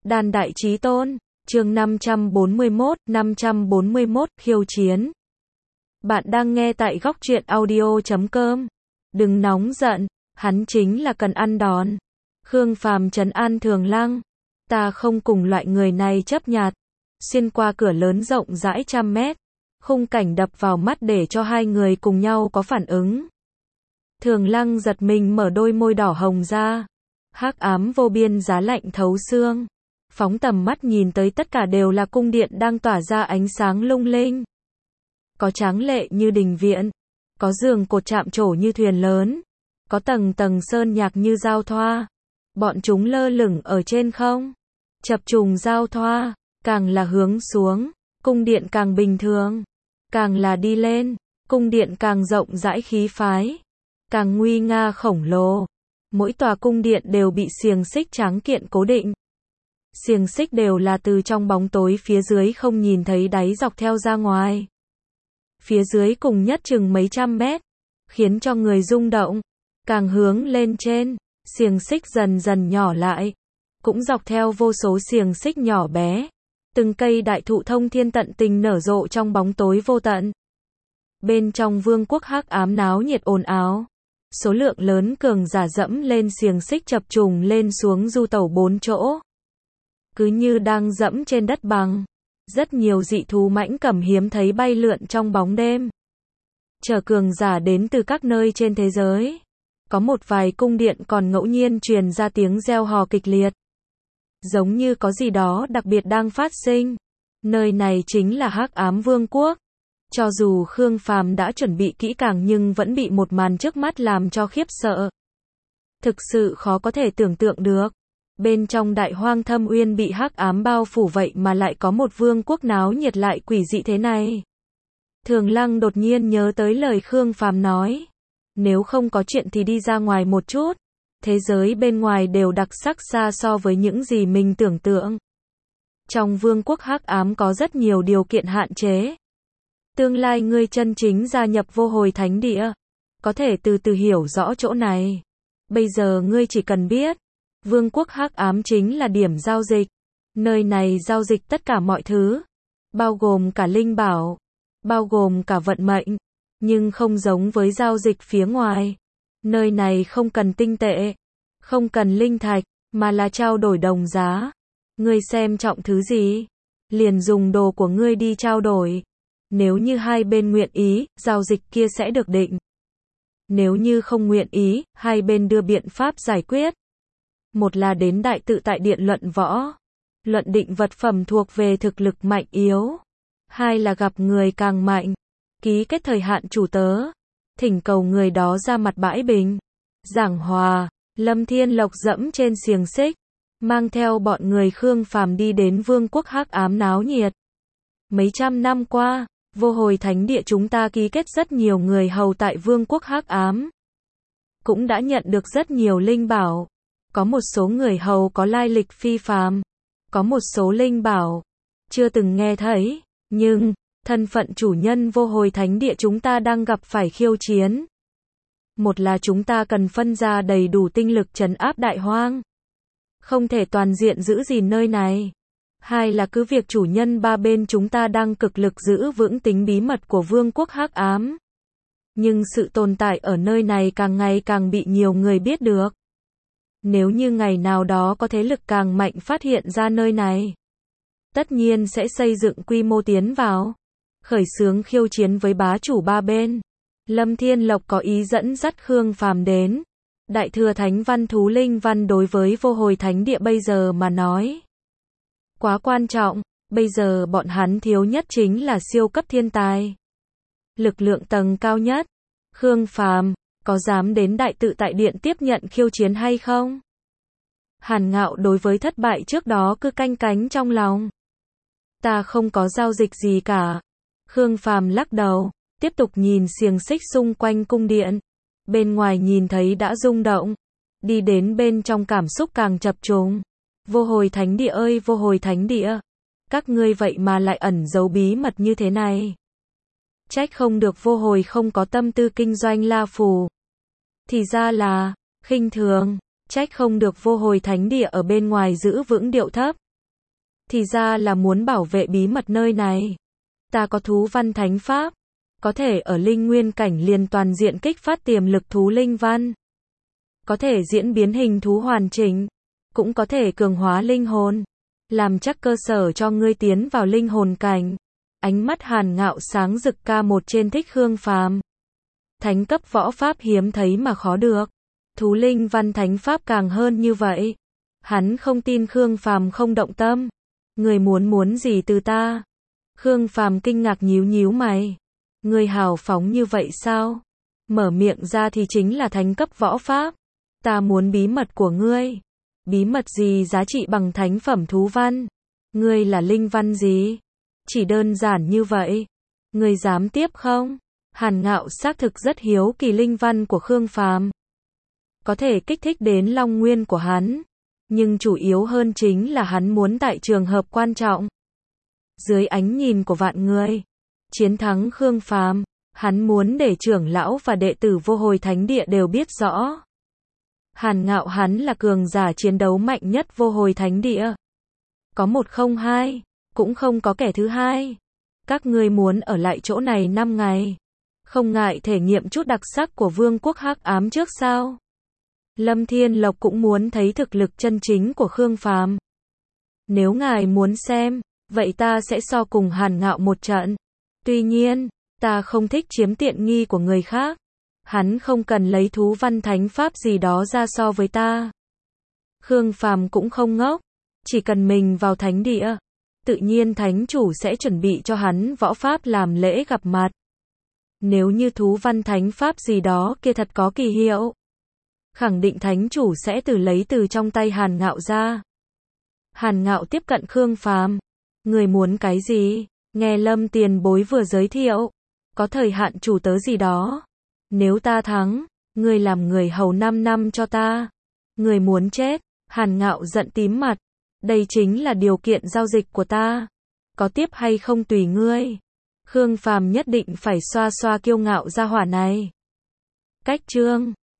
Đàn đại chí tôn, chương 541, khiêu chiến. Bạn đang nghe tại góc truyện audio.com. Đừng nóng giận, hắn chính là cần ăn đòn. Khương Phàm trấn an Thường Lăng. Ta không cùng loại người này chấp nhặt. Xuyên qua cửa lớn rộng rãi trăm mét. Khung cảnh đập vào mắt để cho hai người cùng nhau có phản ứng. Thường Lăng giật mình mở đôi môi đỏ hồng ra. Hắc ám vô biên giá lạnh thấu xương. Phóng tầm mắt nhìn tới tất cả đều là cung điện đang tỏa ra ánh sáng lung linh. Có tráng lệ như đình viện, có giường cột chạm trổ như thuyền lớn, có tầng tầng sơn nhạc như giao thoa. Bọn chúng lơ lửng ở trên không, chập trùng giao thoa, càng là hướng xuống, cung điện càng bình thường, càng là đi lên, cung điện càng rộng rãi khí phái, càng nguy nga khổng lồ. Mỗi tòa cung điện đều bị xiềng xích tráng kiện cố định. Xiềng xích đều là từ trong bóng tối phía dưới không nhìn thấy đáy dọc theo ra ngoài. Phía dưới cùng nhất chừng mấy trăm mét, khiến cho người rung động. Càng hướng lên trên, xiềng xích dần dần nhỏ lại, cũng dọc theo vô số xiềng xích nhỏ bé. Từng cây đại thụ thông thiên tận tình nở rộ trong bóng tối vô tận. Bên trong vương quốc hắc ám náo nhiệt ồn ào. Số lượng lớn cường giả dẫm lên xiềng xích chập trùng lên xuống du tẩu 4 chỗ. Cứ như đang dẫm trên đất bằng. Rất nhiều dị thú mãnh cầm hiếm thấy bay lượn trong bóng đêm. Chờ cường giả đến từ các nơi trên thế giới. Có một vài cung điện còn ngẫu nhiên truyền ra tiếng reo hò kịch liệt. Giống như có gì đó đặc biệt đang phát sinh. Nơi này chính là hắc ám vương quốc. Cho dù Khương Phàm đã chuẩn bị kỹ càng nhưng vẫn bị một màn trước mắt làm cho khiếp sợ. Thực sự khó có thể tưởng tượng được. Bên trong đại hoang thâm uyên bị hắc ám bao phủ vậy mà lại có một vương quốc náo nhiệt lại quỷ dị thế này. Thường Lăng đột nhiên nhớ tới lời Khương Phàm nói. Nếu không có chuyện thì đi ra ngoài một chút. Thế giới bên ngoài đều đặc sắc xa so với những gì mình tưởng tượng. Trong vương quốc hắc ám có rất nhiều điều kiện hạn chế. Tương lai ngươi chân chính gia nhập vô hồi thánh địa. Có thể từ từ hiểu rõ chỗ này. Bây giờ ngươi chỉ cần biết. Vương quốc hắc ám chính là điểm giao dịch. Nơi này giao dịch tất cả mọi thứ. Bao gồm cả linh bảo. Bao gồm cả vận mệnh. Nhưng không giống với giao dịch phía ngoài. Nơi này không cần tinh tệ. Không cần linh thạch. Mà là trao đổi đồng giá. Ngươi xem trọng thứ gì? Liền dùng đồ của ngươi đi trao đổi. Nếu như hai bên nguyện ý, giao dịch kia sẽ được định. Nếu như không nguyện ý, hai bên đưa biện pháp giải quyết. Một là đến đại tự tại điện luận võ. Luận định vật phẩm thuộc về thực lực mạnh yếu. Hai là gặp người càng mạnh. Ký kết thời hạn chủ tớ. Thỉnh cầu người đó ra mặt bãi bình. Giảng hòa. Lâm Thiên Lộc dẫm trên xiềng xích. Mang theo bọn người Khương Phàm đi đến vương quốc hắc ám náo nhiệt. Mấy trăm năm qua, vô hồi thánh địa chúng ta ký kết rất nhiều người hầu tại vương quốc hắc ám. Cũng đã nhận được rất nhiều linh bảo. Có một số người hầu có lai lịch phi phàm. Có một số linh bảo chưa từng nghe thấy. Nhưng, thân phận chủ nhân vô hồi thánh địa chúng ta đang gặp phải khiêu chiến. Một là chúng ta cần phân ra đầy đủ tinh lực trấn áp đại hoang. Không thể toàn diện giữ gìn nơi này. Hai là cứ việc chủ nhân ba bên chúng ta đang cực lực giữ vững tính bí mật của vương quốc hắc ám. Nhưng sự tồn tại ở nơi này càng ngày càng bị nhiều người biết được. Nếu như ngày nào đó có thế lực càng mạnh phát hiện ra nơi này, tất nhiên sẽ xây dựng quy mô tiến vào, khởi xướng khiêu chiến với bá chủ ba bên. Lâm Thiên Lộc có ý dẫn dắt Khương Phàm đến. Đại thừa thánh văn thú linh văn đối với vô hồi thánh địa bây giờ mà nói quá quan trọng. Bây giờ bọn hắn thiếu nhất chính là siêu cấp thiên tài. Lực lượng tầng cao nhất. Khương Phàm có dám đến đại tự tại điện tiếp nhận khiêu chiến hay không? Hàn Ngạo đối với thất bại trước đó cứ canh cánh trong lòng. Ta không có giao dịch gì cả. Khương Phàm lắc đầu, tiếp tục nhìn xiềng xích xung quanh cung điện. Bên ngoài nhìn thấy đã rung động. Đi đến bên trong cảm xúc càng chập trùng. Vô hồi thánh địa ơi vô hồi thánh địa. Các ngươi vậy mà lại ẩn giấu bí mật như thế này. Trách không được vô hồi không có tâm tư kinh doanh la phù. Thì ra là khinh thường. Trách không được vô hồi thánh địa ở bên ngoài giữ vững điệu thấp. Thì ra là muốn bảo vệ bí mật nơi này. Ta có thú văn thánh pháp, có thể ở linh nguyên cảnh liền toàn diện kích phát tiềm lực thú linh văn. Có thể diễn biến hình thú hoàn chỉnh, cũng có thể cường hóa linh hồn, làm chắc cơ sở cho ngươi tiến vào linh hồn cảnh. Ánh mắt Hàn Ngạo sáng rực K1 trên thích Khương Phàm. Thánh cấp võ pháp hiếm thấy mà khó được. Thú linh văn thánh pháp càng hơn như vậy. Hắn không tin Khương Phàm không động tâm. Người muốn gì từ ta? Khương Phàm kinh ngạc nhíu nhíu mày. Người hào phóng như vậy sao? Mở miệng ra thì chính là thánh cấp võ pháp. Ta muốn bí mật của ngươi. Bí mật gì giá trị bằng thánh phẩm thú văn? Ngươi là linh văn gì? Chỉ đơn giản như vậy. Ngươi dám tiếp không? Hàn Ngạo xác thực rất hiếu kỳ linh văn của Khương Phàm. Có thể kích thích đến long nguyên của hắn. Nhưng chủ yếu hơn chính là hắn muốn tại trường hợp quan trọng. Dưới ánh nhìn của vạn người. Chiến thắng Khương Phàm. Hắn muốn để trưởng lão và đệ tử vô hồi thánh địa đều biết rõ. Hàn Ngạo hắn là cường giả chiến đấu mạnh nhất vô hồi thánh địa. Có một không hai, cũng không có kẻ thứ hai. Các ngươi muốn ở lại chỗ này 5 ngày. Không ngại thể nghiệm chút đặc sắc của vương quốc hắc ám trước sao? Lâm Thiên Lộc cũng muốn thấy thực lực chân chính của Khương Phàm. Nếu ngài muốn xem, vậy ta sẽ so cùng Hàn Ngạo một trận. Tuy nhiên, ta không thích chiếm tiện nghi của người khác. Hắn không cần lấy thú văn thánh pháp gì đó ra so với ta. Khương Phàm cũng không ngốc, chỉ cần mình vào thánh địa, tự nhiên thánh chủ sẽ chuẩn bị cho hắn võ pháp làm lễ gặp mặt. Nếu như thú văn thánh pháp gì đó kia thật có kỳ hiệu, khẳng định thánh chủ sẽ lấy từ trong tay Hàn Ngạo ra. Hàn Ngạo tiếp cận Khương Phàm. Người muốn cái gì? Nghe Lâm tiền bối vừa giới thiệu, có thời hạn chủ tớ gì đó. Nếu ta thắng, ngươi làm người hầu 5 năm cho ta. Người muốn chết? Hàn Ngạo giận tím mặt. Đây chính là điều kiện giao dịch của ta. Có tiếp hay không tùy ngươi. Khương Phàm nhất định phải xoa xoa kiêu ngạo gia hỏa này. Cách chương